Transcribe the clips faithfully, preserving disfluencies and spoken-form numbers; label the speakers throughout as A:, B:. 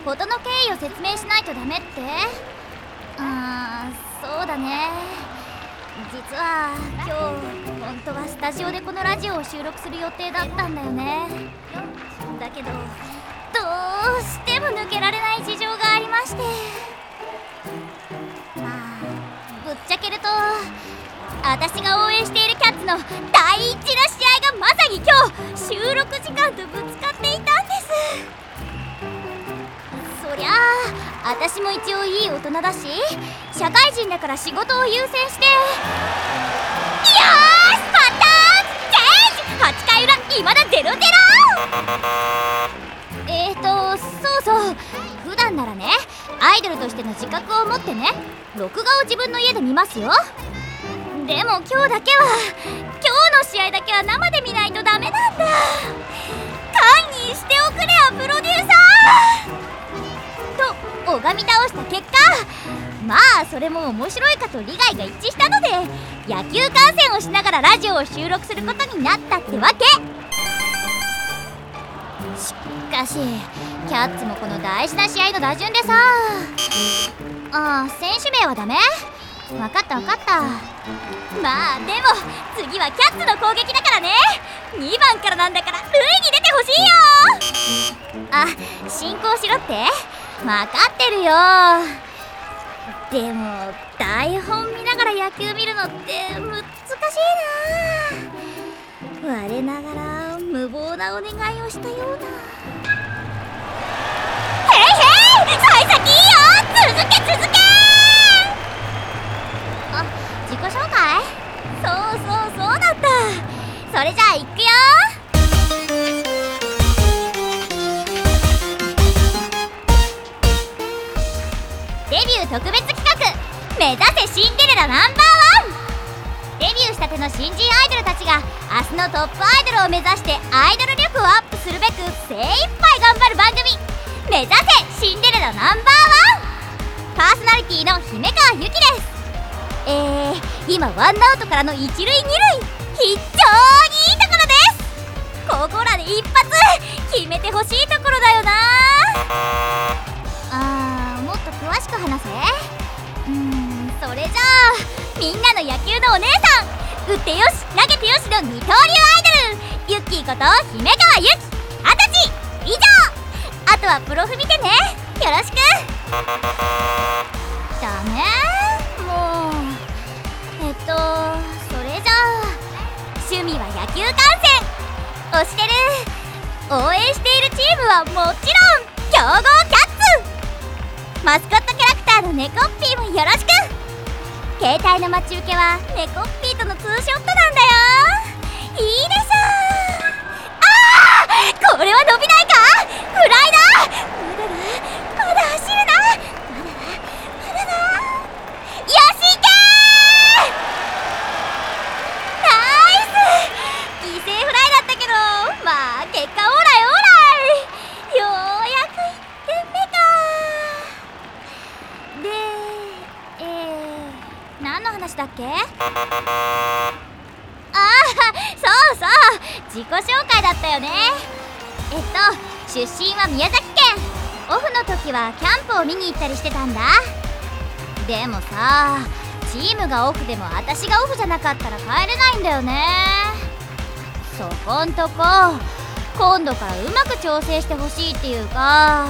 A: 事の経緯を説明しないとダメって？あー、そうだね。実は今日本当はスタジオでこのラジオを収録する予定だったんだよね。だけどどうしても抜けられない事情がありまして、まあぶっちゃけると私が応援しているキャッツの第一な試合がまさに今日収録時間とぶつかっていたんです。そりゃあ私も一応いい大人だし、社会人だから仕事を優先して、よーしパターンチェンジ！はちかい裏いまだゼロゼロ。えーとそうそう、普段ならねアイドルとしての自覚を持ってね録画を自分の家で見ますよ。でも今日だけは今日の試合だけは生で見ないとダメなんだ。堪忍しておくれよプロデューサーと拝み倒した結果、まあそれも面白いかと利害が一致したので野球観戦をしながらラジオを収録することになったってわけ。しかしキャッツもこの大事な試合の打順でさああ、選手名はダメ？分かった分かった。まあでも次はキャッツの攻撃だからね。にばんからなんだから塁に出てほしいよ。あ、進行しろって？分かってるよ。でも台本見ながら野球見るのって難しいな。我ながら無謀なお願いをしたような。へいへい、幸先いいよ、続け続け。あ、自己紹介？そうそうそうだった。それじゃあ行くよ。デビュー特別企画、目指せシンデレラナンバーワン。デビューしたての新人アイドルたちが明日のトップアイドルを目指してアイドル力をアップするべく精一杯頑張る番組、目指せシンデレラナンバーワン。パーソナリティの姫川ゆきです。えー、今ワンアウトからの一塁二塁、非常にいいところです。ここらで一発決めてほしいところだよな。あー、もっと詳しく話せ。うーん、それじゃあみんなの野球のお姉さん、打ってよし投げてよしの二刀流アイドルユッキーこと姫川ゆき、はたち以上。あとはプロフ見てね、よろしく。ダメ？もうえっとそれじゃあ趣味は野球観戦、推してる応援しているチームはもちろん強豪キャッツ。マスコットキャラクターのネコッピーもよろしく。携帯の待ち受けはネコッピーとのツーショットなんだよ。いいでしょ。あー、これは伸びないか？フライだ。まだだまだ走るな。まだだまだだ。よしいけー。ナイス。犠牲フライだったけど、まあ結果オーライオーライ。ようやくいってんめか。でえー、何の話だっけ？ああ、そうそう、自己紹介だったよね。えっと出身は宮崎県。オフの時はキャンプを見に行ったりしてたんだ。でもさ、チームがオフでも私がオフじゃなかったら帰れないんだよね。そこんとこ今度からうまく調整してほしいっていうか。あ、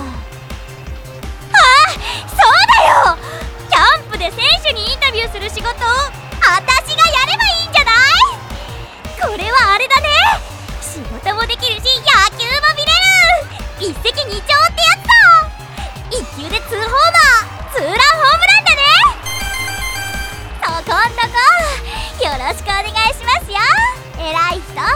A: そうだよ、キャンプで選手にインタビューする仕事を私がやればいいんじゃない？これはあれだね、仕事もできるし野球も見れる、一石二鳥ってやつだ。一球でツーホーマー、ツーランホームランだね。そこんとこよろしくお願いしますよ、偉い人。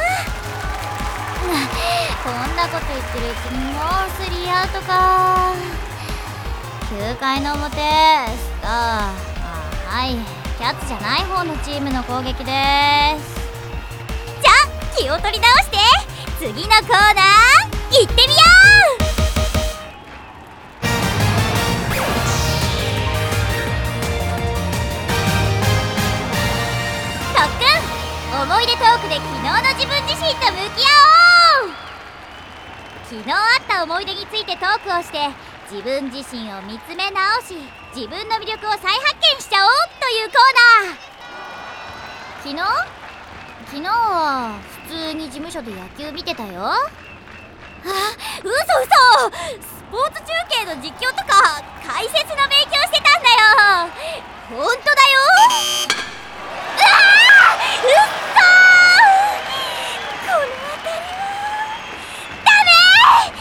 A: こんなこと言ってるうちにもうスリーアウトか。きゅうかいの表スター、あ、はい、キャッツじゃない方のチームの攻撃です。じゃあ気を取り直して次のコーナー行ってみよう。特訓、思い出トークで昨日の自分自身と向き合おう。昨日あった思い出についてトークをして自分自身を見つめ直し、自分の魅力を再発見しちゃおうというコーナー。昨日昨日は普通に事務所で野球見てたよ。あ、嘘嘘、スポーツ中継の実況とか解説の勉強してたんだよ。ほんとだよ。うわあ、うっそー、この当たりはダメ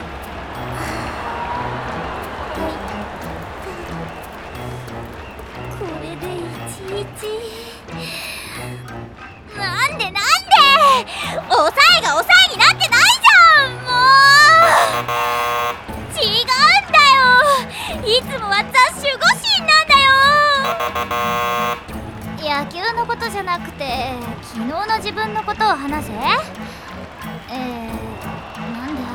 A: ー。これでいちいち。なんでなんで抑えが抑えになってないじゃん。もう違うんだよ、いつもはザ・守護神なんだよ。野球のことじゃなくて昨日の自分のことを話せ。えー、なんだ、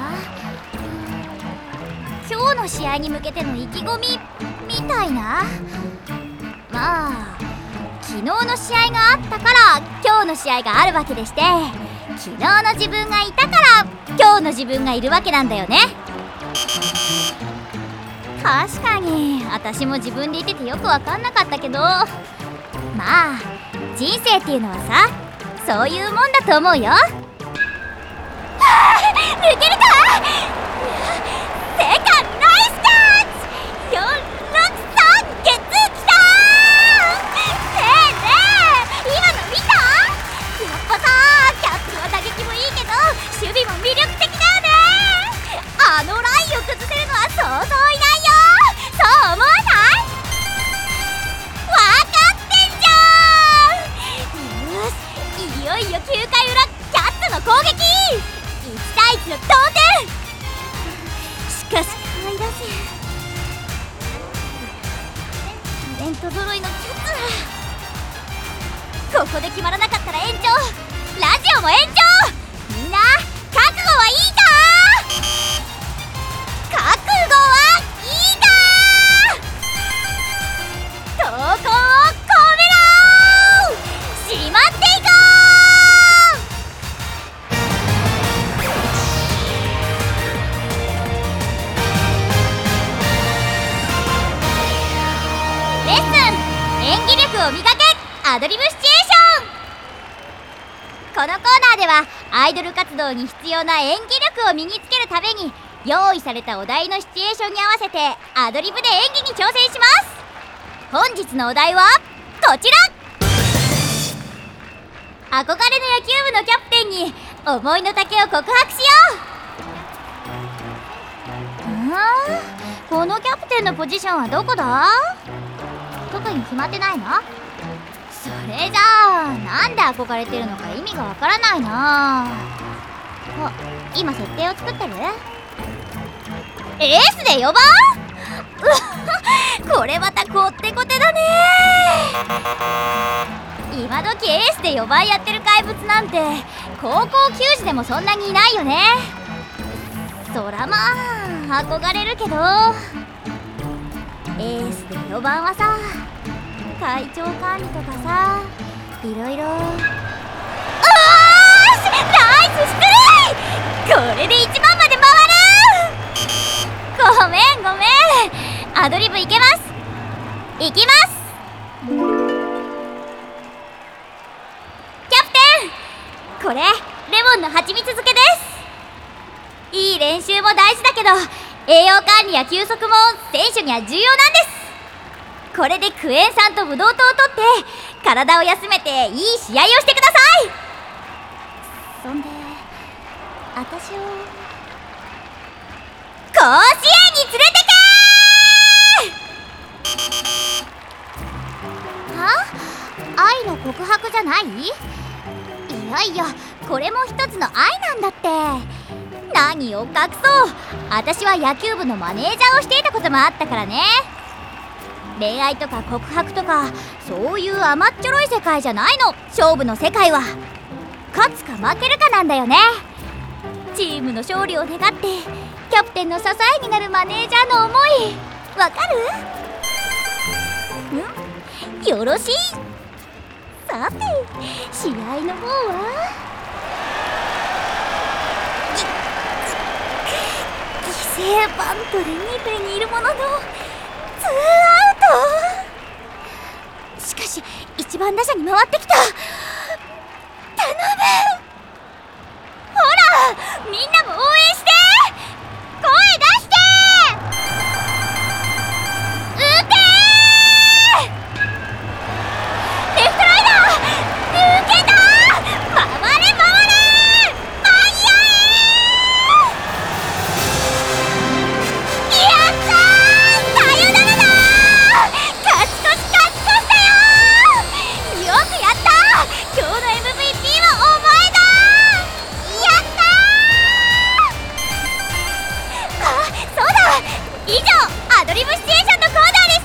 A: 今日の試合に向けての意気込みみたいな。まあ昨日の試合があったから今日の試合があるわけでして、昨日の自分がいたから今日の自分がいるわけなんだよね。確かに私も自分でいててよく分かんなかったけど、まあ人生っていうのはさ、そういうもんだと思うよ。はあ、抜けるか。セカンドナイスキャッチ。よんろくさんゲッツーきたー。ねえねえ、今の見た？やっぱさ、キャッチは打撃もいいけど守備も魅力的だよね。あのラインを崩せるのはそうそういないよ。そう思わない？わかってんじゃん。よし、いよいよきゅうかい裏、キャッツの攻撃。いちたいいちの同点。しかし可愛らしいタレント揃いのキャッツ。ここで決まらなかったら延長、ラジオも延長。みんな覚悟はいいか？覚悟はいいか？闘魂を込めろー。しまっていこう。レッスン、演技力を磨け、アドリブシチュエーション。このコーナーではアイドル活動に必要な演技力を身につけるために用意されたお題のシチュエーションに合わせてアドリブで演技に挑戦します。本日のお題はこちら。憧れの野球部のキャプテンに思いの丈を告白しよう。うん、このキャプテンのポジションはどこだ？特に決まってないの？それじゃあなんで憧れてるのか意味がわからないな。あ、今設定を作ってる？エースでよばん？これまたこってこてだね。今時エースでよばんやってる怪物なんて高校球児でもそんなにいないよね。そらまあ憧れるけど、エースでよばんはさ、体調管理とかさ、いろいろ。おーし、ナイス出塁。これでいちばんまで回る。ごめんごめん、アドリブいけます。いきます。キャプテン、これレモンの蜂蜜漬けです。いい練習も大事だけど栄養管理や休息も選手には重要なんです。これでクエン酸とブドウ糖をとって体を休めていい試合をしてください。そんで私を甲子園に連れてけー。は？愛の告白じゃない？いやいや、これも一つの愛なんだって。何を隠そう、私は野球部のマネージャーをしていたこともあったからね。恋愛とか告白とかそういう甘っちょろい世界じゃないの。勝負の世界は勝つか負けるかなんだよね。チームの勝利を願ってキャプテンの支えになるマネージャーの思い、わかる？ん？よろしい。さて試合の方はぎぎセーバントでに塁にいるもののツーアウト。しかしいちばん打者に回ってきた。頼む、ほらみんなも応援して、声出して打てー。レフトライナー抜けた。回れ回れ間に合え。やったー、サヨナラだー。勝ち越し勝ち越したよー。よくやったー。今日の エムブイピー はお前だー。やったー。あ、そうだ、以上アドリブシチュエーションのコーナーでした。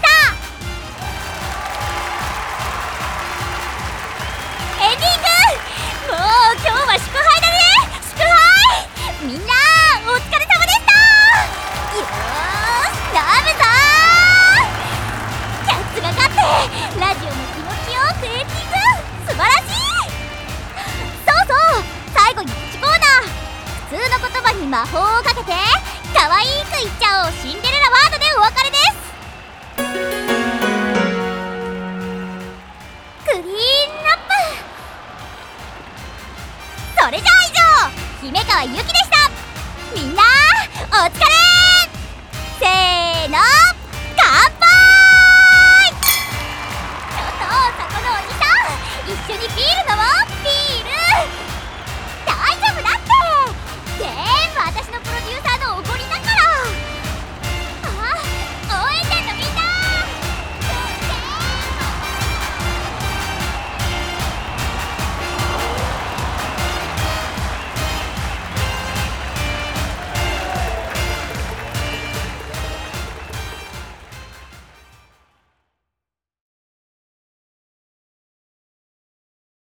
A: エンディング。もう今日は祝杯だね。祝杯。みんなお疲れ様でした。よーし、ダメだー。キャッツが勝ってラジオも気持ちよくエンディング。素晴らしい。そうそう、最後にプチコーナー。普通の言葉に魔法をかけて可愛く言っちゃおうシンデレラワードでお別れです。クリーンアップ。それじゃあ以上、姫川ゆきでした。みんなお疲れー。